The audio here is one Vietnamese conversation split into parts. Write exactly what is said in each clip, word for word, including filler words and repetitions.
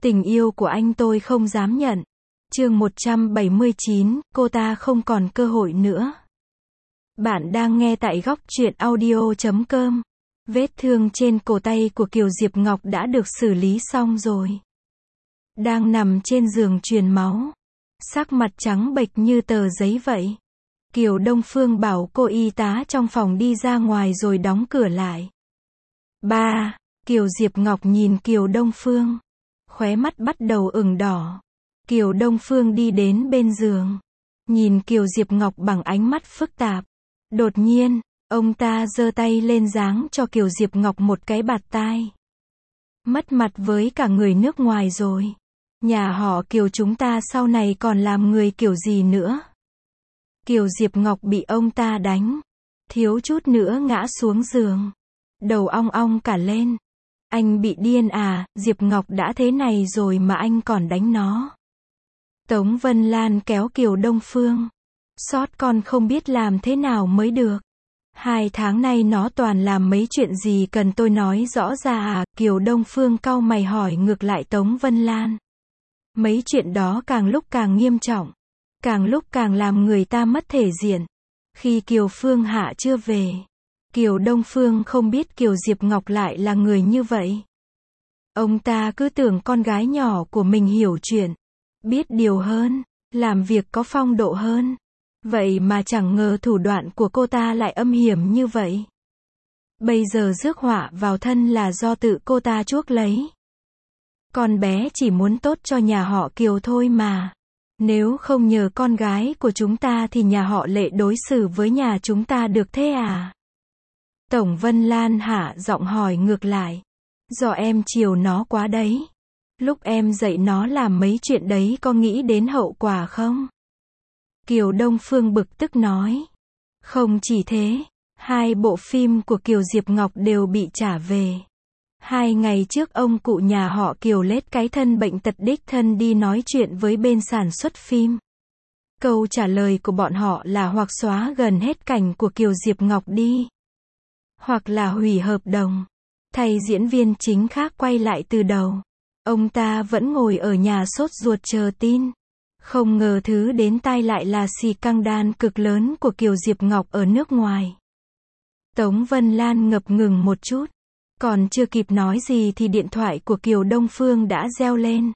Tình yêu của anh tôi không dám nhận. Chương một trăm bảy mươi chín, cô ta không còn cơ hội nữa. Bạn đang nghe tại góc truyện audio chấm com. Vết thương trên cổ tay của Kiều Diệp Ngọc đã được xử lý xong rồi. Đang nằm trên giường truyền máu. Sắc mặt trắng bệch như tờ giấy vậy. Kiều Đông Phương bảo cô y tá trong phòng đi ra ngoài rồi đóng cửa lại. Ba, Kiều Diệp Ngọc nhìn Kiều Đông Phương. Khóe mắt bắt đầu ửng đỏ. Kiều Đông Phương đi đến bên giường. Nhìn Kiều Diệp Ngọc bằng ánh mắt phức tạp. Đột nhiên, ông ta giơ tay lên giáng cho Kiều Diệp Ngọc một cái bạt tai. Mất mặt với cả người nước ngoài rồi. Nhà họ Kiều chúng ta sau này còn làm người kiểu gì nữa? Kiều Diệp Ngọc bị ông ta đánh. Thiếu chút nữa ngã xuống giường. Đầu ong ong cả lên. Anh bị điên à, Diệp Ngọc đã thế này rồi mà anh còn đánh nó. Tống Vân Lan kéo Kiều Đông Phương. Sót con không biết làm thế nào mới được. Hai tháng nay nó toàn làm mấy chuyện gì cần tôi nói rõ ra à? Kiều Đông Phương cau mày hỏi ngược lại Tống Vân Lan. Mấy chuyện đó càng lúc càng nghiêm trọng. Càng lúc càng làm người ta mất thể diện. Khi Kiều Phương Hạ chưa về, Kiều Đông Phương không biết Kiều Diệp Ngọc lại là người như vậy. Ông ta cứ tưởng con gái nhỏ của mình hiểu chuyện, biết điều hơn, làm việc có phong độ hơn. Vậy mà chẳng ngờ thủ đoạn của cô ta lại âm hiểm như vậy. Bây giờ rước họa vào thân là do tự cô ta chuốc lấy. Con bé chỉ muốn tốt cho nhà họ Kiều thôi mà. Nếu không nhờ con gái của chúng ta thì nhà họ Lệ đối xử với nhà chúng ta được thế à? Tổng Vân Lan hạ giọng hỏi ngược lại. Do em chiều nó quá đấy. Lúc em dạy nó làm mấy chuyện đấy có nghĩ đến hậu quả không? Kiều Đông Phương bực tức nói. Không chỉ thế, hai bộ phim của Kiều Diệp Ngọc đều bị trả về. Hai ngày trước ông cụ nhà họ Kiều lết cái thân bệnh tật đích thân đi nói chuyện với bên sản xuất phim. Câu trả lời của bọn họ là hoặc xóa gần hết cảnh của Kiều Diệp Ngọc đi, hoặc là hủy hợp đồng, thay diễn viên chính khác quay lại từ đầu. Ông ta vẫn ngồi ở nhà sốt ruột chờ tin. Không ngờ thứ đến tai lại là scandal cực lớn của Kiều Diệp Ngọc ở nước ngoài. Tống Vân Lan ngập ngừng một chút. Còn chưa kịp nói gì thì điện thoại của Kiều Đông Phương đã reo lên.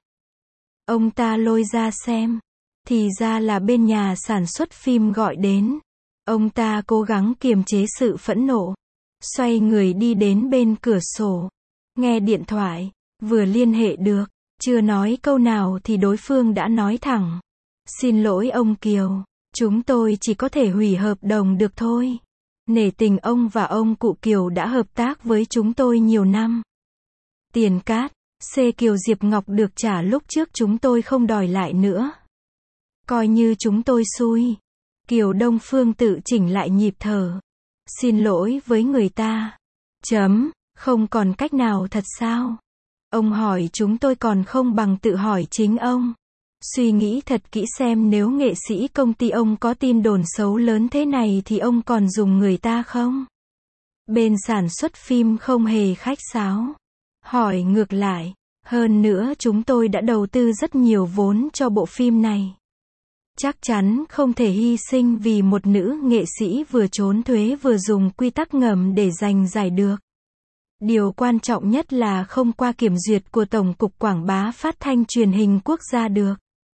Ông ta lôi ra xem. Thì ra là bên nhà sản xuất phim gọi đến. Ông ta cố gắng kiềm chế sự phẫn nộ. Xoay người đi đến bên cửa sổ. Nghe điện thoại. Vừa liên hệ được. Chưa nói câu nào thì đối phương đã nói thẳng. Xin lỗi ông Kiều. Chúng tôi chỉ có thể hủy hợp đồng được thôi. Nể tình ông và ông cụ Kiều đã hợp tác với chúng tôi nhiều năm. Tiền cát, C Kiều Diệp Ngọc được trả lúc trước chúng tôi không đòi lại nữa. Coi như chúng tôi xui. Kiều Đông Phương tự chỉnh lại nhịp thở. Xin lỗi với người ta. Chấm, không còn cách nào thật sao? Ông hỏi chúng tôi còn không bằng tự hỏi chính ông. Suy nghĩ thật kỹ xem nếu nghệ sĩ công ty ông có tin đồn xấu lớn thế này thì ông còn dùng người ta không? Bên sản xuất phim không hề khách sáo. Hỏi ngược lại. Hơn nữa chúng tôi đã đầu tư rất nhiều vốn cho bộ phim này. Chắc chắn không thể hy sinh vì một nữ nghệ sĩ vừa trốn thuế vừa dùng quy tắc ngầm để giành giải được. Điều quan trọng nhất là không qua kiểm duyệt của Tổng cục Quảng bá Phát thanh Truyền hình Quốc gia được.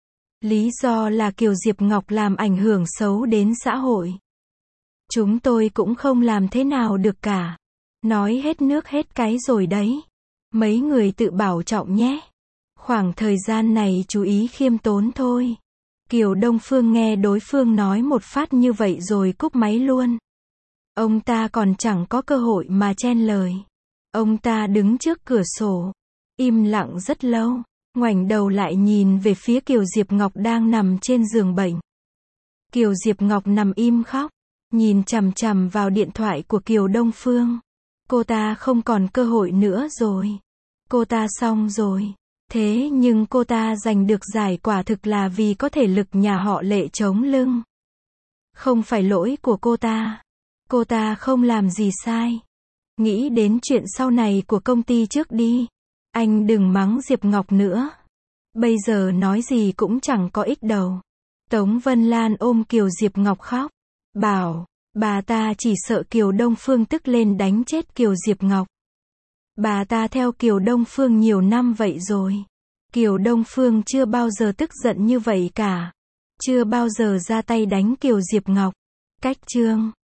Lý do là Kiều Diệp Ngọc làm ảnh hưởng xấu đến xã hội. Chúng tôi cũng không làm thế nào được cả. Nói hết nước hết cái rồi đấy. Mấy người tự bảo trọng nhé. Khoảng thời gian này chú ý khiêm tốn thôi. Kiều Đông Phương nghe đối phương nói một phát như vậy rồi cúp máy luôn. Ông ta còn chẳng có cơ hội mà chen lời. Ông ta đứng trước cửa sổ. Im lặng rất lâu. Ngoảnh đầu lại nhìn về phía Kiều Diệp Ngọc đang nằm trên giường bệnh. Kiều Diệp Ngọc nằm im khóc. Nhìn chằm chằm vào điện thoại của Kiều Đông Phương. Cô ta không còn cơ hội nữa rồi. Cô ta xong rồi. Thế nhưng cô ta giành được giải quả thực là vì có thể lực nhà họ Lệ chống lưng. Không phải lỗi của cô ta. Cô ta không làm gì sai. Nghĩ đến chuyện sau này của công ty trước đi. Anh đừng mắng Diệp Ngọc nữa. Bây giờ nói gì cũng chẳng có ích đâu. Tống Vân Lan ôm Kiều Diệp Ngọc khóc. Bảo, bà ta chỉ sợ Kiều Đông Phương tức lên đánh chết Kiều Diệp Ngọc. Bà ta theo Kiều Đông Phương nhiều năm vậy rồi. Kiều Đông Phương chưa bao giờ tức giận như vậy cả. Chưa bao giờ ra tay đánh Kiều Diệp Ngọc. Cách chương